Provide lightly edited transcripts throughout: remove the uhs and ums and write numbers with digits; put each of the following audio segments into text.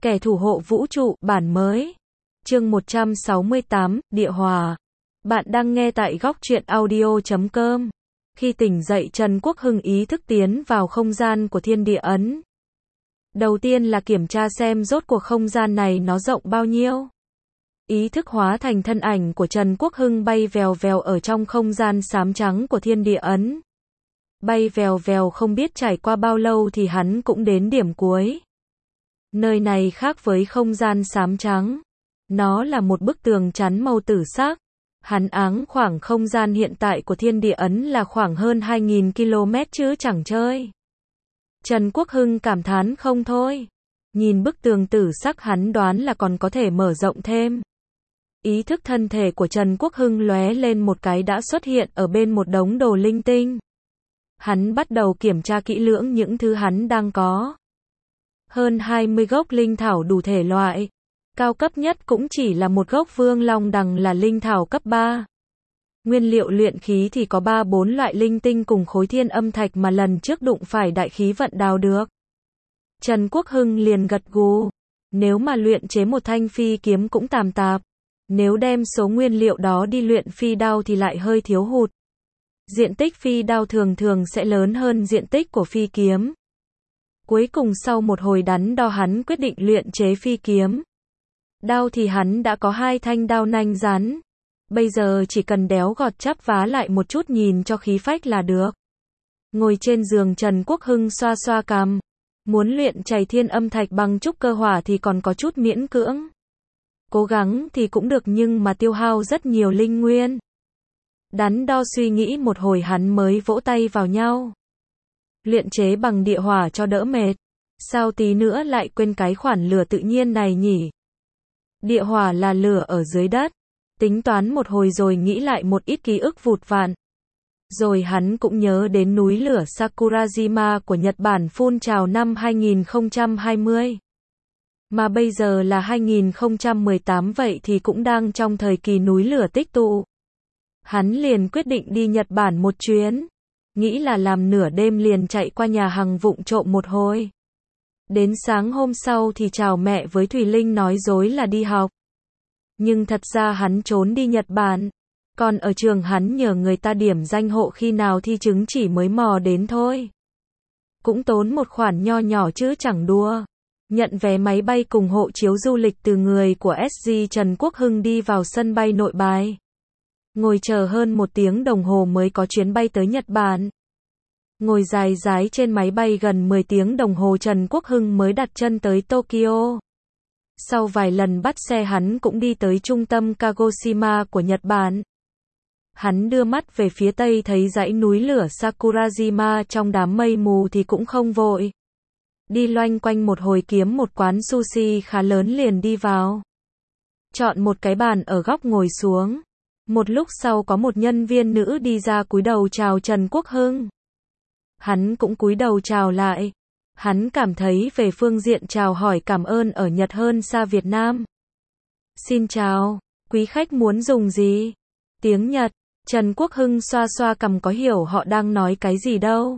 Kẻ thủ hộ vũ trụ, bản mới. Chương 168, Địa Hòa. Bạn đang nghe tại góc truyện audio.com. Khi tỉnh dậy, Trần Quốc Hưng ý thức tiến vào không gian của thiên địa ấn. Đầu tiên là kiểm tra xem rốt cuộc không gian này nó rộng bao nhiêu. Ý thức hóa thành thân ảnh của Trần Quốc Hưng bay vèo vèo ở trong không gian xám trắng của thiên địa ấn. Bay vèo vèo không biết trải qua bao lâu thì hắn cũng đến điểm cuối. Nơi này khác với không gian xám trắng. Nó là một bức tường chắn màu tử sắc. Hắn áng khoảng không gian hiện tại của thiên địa ấn là khoảng hơn 2.000 km chứ chẳng chơi. Trần Quốc Hưng cảm thán không thôi. Nhìn bức tường tử sắc hắn đoán là còn có thể mở rộng thêm. Ý thức thân thể của Trần Quốc Hưng lóe lên một cái đã xuất hiện ở bên một đống đồ linh tinh. Hắn bắt đầu kiểm tra kỹ lưỡng những thứ hắn đang có. Hơn 20 gốc linh thảo đủ thể loại. Cao cấp nhất cũng chỉ là một gốc vương long đằng là linh thảo cấp 3. Nguyên liệu luyện khí thì có 3-4 loại linh tinh cùng khối thiên âm thạch mà lần trước đụng phải đại khí vận đào được. Trần Quốc Hưng liền gật gù. Nếu mà luyện chế một thanh phi kiếm cũng tạm tạp. Nếu đem số nguyên liệu đó đi luyện phi đao thì lại hơi thiếu hụt. Diện tích phi đao thường thường sẽ lớn hơn diện tích của phi kiếm. Cuối cùng sau một hồi đắn đo hắn quyết định luyện chế phi kiếm. Đao thì hắn đã có 2 thanh đao nanh rắn. Bây giờ chỉ cần đéo gọt chắp vá lại một chút nhìn cho khí phách là được. Ngồi trên giường Trần Quốc Hưng xoa xoa cằm. Muốn luyện chảy thiên âm thạch bằng trúc cơ hỏa thì còn có chút miễn cưỡng. Cố gắng thì cũng được nhưng mà tiêu hao rất nhiều linh nguyên. Đắn đo suy nghĩ một hồi hắn mới vỗ tay vào nhau. Luyện chế bằng địa hỏa cho đỡ mệt. Sao tí nữa lại quên cái khoản lửa tự nhiên này nhỉ? Địa hỏa là lửa ở dưới đất. Tính toán một hồi rồi nghĩ lại một ít ký ức vụt vặn. Rồi hắn cũng nhớ đến núi lửa Sakurajima của Nhật Bản phun trào năm 2020. Mà bây giờ là 2018 vậy thì cũng đang trong thời kỳ núi lửa tích tụ. Hắn liền quyết định đi Nhật Bản một chuyến. Nghĩ là làm nửa đêm liền chạy qua nhà hàng vụng trộm một hồi. Đến sáng hôm sau thì chào mẹ với Thùy Linh nói dối là đi học. Nhưng thật ra hắn trốn đi Nhật Bản. Còn ở trường hắn nhờ người ta điểm danh hộ khi nào thi chứng chỉ mới mò đến thôi. Cũng tốn một khoản nho nhỏ chứ chẳng đùa. Nhận vé máy bay cùng hộ chiếu du lịch từ người của SG Trần Quốc Hưng đi vào sân bay Nội Bài. Ngồi chờ hơn 1 tiếng đồng hồ mới có chuyến bay tới Nhật Bản. Ngồi dài dái trên máy bay gần 10 tiếng đồng hồ Trần Quốc Hưng mới đặt chân tới Tokyo. Sau vài lần bắt xe hắn cũng đi tới trung tâm Kagoshima của Nhật Bản. Hắn đưa mắt về phía tây thấy dãy núi lửa Sakurajima trong đám mây mù thì cũng không vội. Đi loanh quanh một hồi kiếm một quán sushi khá lớn liền đi vào. Chọn một cái bàn ở góc ngồi xuống. Một lúc sau có một nhân viên nữ đi ra cúi đầu chào Trần Quốc Hưng. Hắn cũng cúi đầu chào lại. Hắn cảm thấy về phương diện chào hỏi cảm ơn ở Nhật hơn xa Việt Nam. Xin chào, quý khách muốn dùng gì? Tiếng Nhật, Trần Quốc Hưng xoa xoa cằm có hiểu họ đang nói cái gì đâu.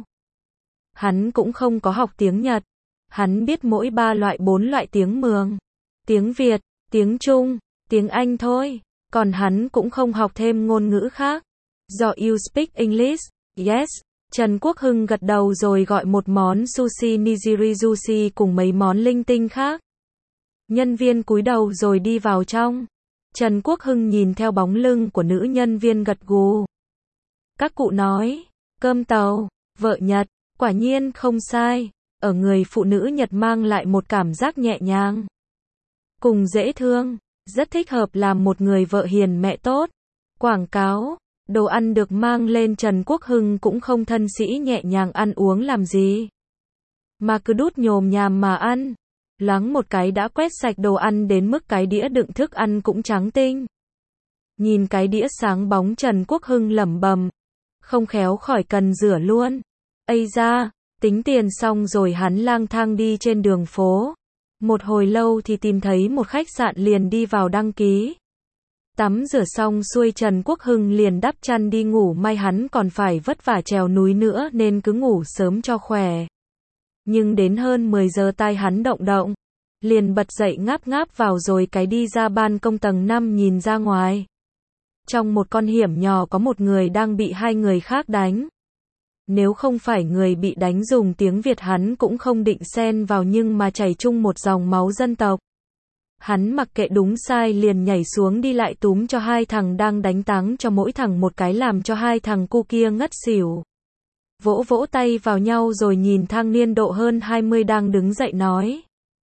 Hắn cũng không có học tiếng Nhật. Hắn biết mỗi 4 loại tiếng Mường. Tiếng Việt, tiếng Trung, tiếng Anh thôi. Còn hắn cũng không học thêm ngôn ngữ khác. Do you speak English? Yes. Trần Quốc Hưng gật đầu rồi gọi một món sushi nigiri sushi cùng mấy món linh tinh khác. Nhân viên cúi đầu rồi đi vào trong. Trần Quốc Hưng nhìn theo bóng lưng của nữ nhân viên gật gù. Các cụ nói, cơm tàu, vợ Nhật, quả nhiên không sai. Ở người phụ nữ Nhật mang lại một cảm giác nhẹ nhàng. Cùng dễ thương, rất thích hợp làm một người vợ hiền mẹ tốt. Quảng cáo. Đồ ăn được mang lên Trần Quốc Hưng cũng không thân sĩ nhẹ nhàng ăn uống làm gì. Mà cứ đút nhồm nhàm mà ăn. Loáng một cái đã quét sạch đồ ăn đến mức cái đĩa đựng thức ăn cũng trắng tinh. Nhìn cái đĩa sáng bóng Trần Quốc Hưng lẩm bẩm. Không khéo khỏi cần rửa luôn. Ây da, tính tiền xong rồi hắn lang thang đi trên đường phố. Một hồi lâu thì tìm thấy một khách sạn liền đi vào đăng ký. Tắm rửa xong xuôi Trần Quốc Hưng liền đắp chăn đi ngủ may hắn còn phải vất vả trèo núi nữa nên cứ ngủ sớm cho khỏe. Nhưng đến hơn 10 giờ tai hắn động động. liền bật dậy ngáp ngáp vào rồi cái đi ra ban công tầng 5 nhìn ra ngoài. Trong một con hiểm nhỏ có một người đang bị hai người khác đánh. Nếu không phải người bị đánh dùng tiếng Việt hắn cũng không định xen vào nhưng mà chảy chung một dòng máu dân tộc. Hắn mặc kệ đúng sai liền nhảy xuống đi lại túm cho hai thằng đang đánh táng cho mỗi thằng một cái làm cho hai thằng cu kia ngất xỉu. Vỗ vỗ tay vào nhau rồi nhìn thang niên độ hơn 20 đang đứng dậy nói.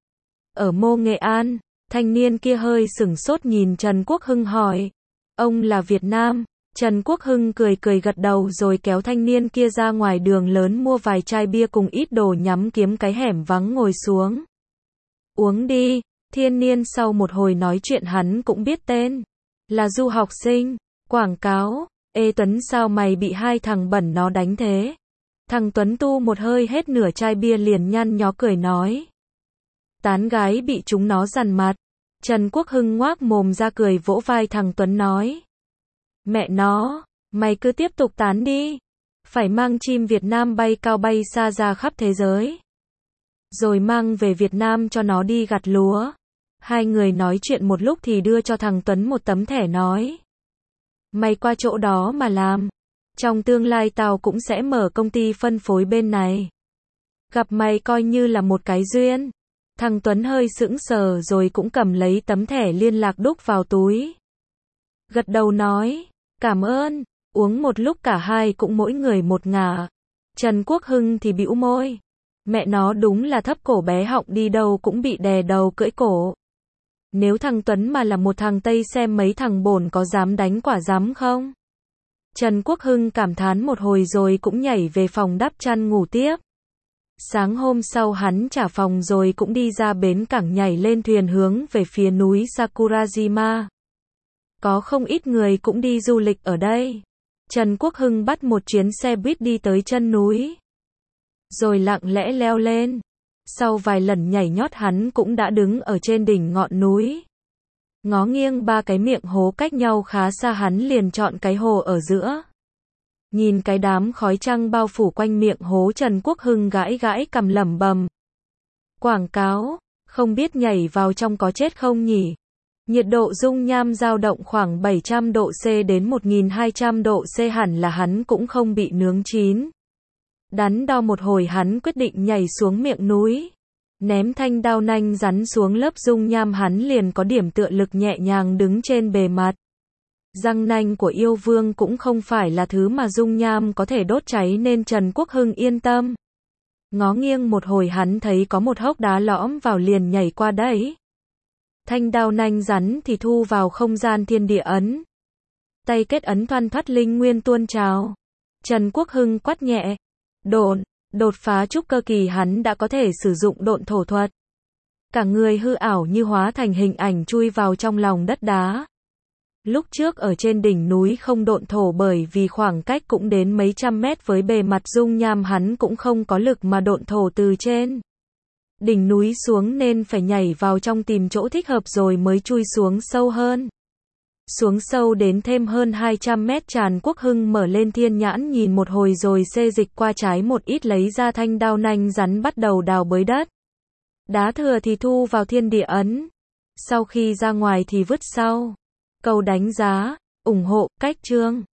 Ở Mô Nghệ An, thanh niên kia hơi sửng sốt nhìn Trần Quốc Hưng hỏi. Ông là Việt Nam? Trần Quốc Hưng cười cười gật đầu rồi kéo thanh niên kia ra ngoài đường lớn mua vài chai bia cùng ít đồ nhắm kiếm cái hẻm vắng ngồi xuống. Uống đi, thiên niên sau một hồi nói chuyện hắn cũng biết tên. Là du học sinh, quảng cáo, ê Tuấn sao mày bị hai thằng bẩn nó đánh thế? Thằng Tuấn tu một hơi hết nửa chai bia liền nhăn nhó cười nói. Tán gái bị chúng nó dằn mặt. Trần Quốc Hưng ngoác mồm ra cười vỗ vai thằng Tuấn nói. Mẹ nó, mày cứ tiếp tục tán đi. Phải mang chim Việt Nam bay cao bay xa ra khắp thế giới. Rồi mang về Việt Nam cho nó đi gặt lúa. Hai người nói chuyện một lúc thì đưa cho thằng Tuấn một tấm thẻ nói. Mày qua chỗ đó mà làm. Trong tương lai tao cũng sẽ mở công ty phân phối bên này. Gặp mày coi như là một cái duyên. Thằng Tuấn hơi sững sờ rồi cũng cầm lấy tấm thẻ liên lạc đúc vào túi. Gật đầu nói, cảm ơn, uống một lúc cả hai cũng mỗi người một ngả. Trần Quốc Hưng thì bĩu môi. Mẹ nó đúng là thấp cổ bé họng đi đâu cũng bị đè đầu cưỡi cổ. Nếu thằng Tuấn mà là một thằng Tây xem mấy thằng bổn có dám đánh quả dám không? Trần Quốc Hưng cảm thán một hồi rồi cũng nhảy về phòng đắp chăn ngủ tiếp. Sáng hôm sau hắn trả phòng rồi cũng đi ra bến cảng nhảy lên thuyền hướng về phía núi Sakurajima. Có không ít người cũng đi du lịch ở đây. Trần Quốc Hưng bắt một chuyến xe buýt đi tới chân núi. Rồi lặng lẽ leo lên. Sau vài lần nhảy nhót hắn cũng đã đứng ở trên đỉnh ngọn núi. Ngó nghiêng ba cái miệng hố cách nhau khá xa hắn liền chọn cái hồ ở giữa. Nhìn cái đám khói trăng bao phủ quanh miệng hố Trần Quốc Hưng gãi gãi cằm lẩm bẩm. Quảng cáo, không biết nhảy vào trong có chết không nhỉ? Nhiệt độ dung nham dao động khoảng 700 độ C đến 1200 độ C hẳn là hắn cũng không bị nướng chín. Đắn đo một hồi hắn quyết định nhảy xuống miệng núi. Ném thanh đao nanh rắn xuống lớp dung nham hắn liền có điểm tựa lực nhẹ nhàng đứng trên bề mặt. Răng nanh của yêu vương cũng không phải là thứ mà dung nham có thể đốt cháy nên Trần Quốc Hưng yên tâm. Ngó nghiêng một hồi hắn thấy có một hốc đá lõm vào liền nhảy qua đấy. Thanh đao nanh rắn thì thu vào không gian thiên địa ấn. Tay kết ấn thoăn thoắt linh nguyên tuôn trào. Trần Quốc Hưng quát nhẹ. Đột phá trúc cơ kỳ hắn đã có thể sử dụng độn thổ thuật. Cả người hư ảo như hóa thành hình ảnh chui vào trong lòng đất đá. Lúc trước ở trên đỉnh núi không độn thổ bởi vì khoảng cách cũng đến mấy trăm mét với bề mặt dung nham hắn cũng không có lực mà độn thổ từ trên đỉnh núi xuống nên phải nhảy vào trong tìm chỗ thích hợp rồi mới chui xuống sâu hơn. Xuống sâu đến thêm hơn 200 mét Trần Quốc Hưng mở lên thiên nhãn nhìn một hồi rồi xê dịch qua trái một ít lấy ra thanh đao nanh rắn bắt đầu đào bới đất. Đá thừa thì thu vào thiên địa ấn. Sau khi ra ngoài thì vứt sau. Cầu đánh giá, ủng hộ, cách chương.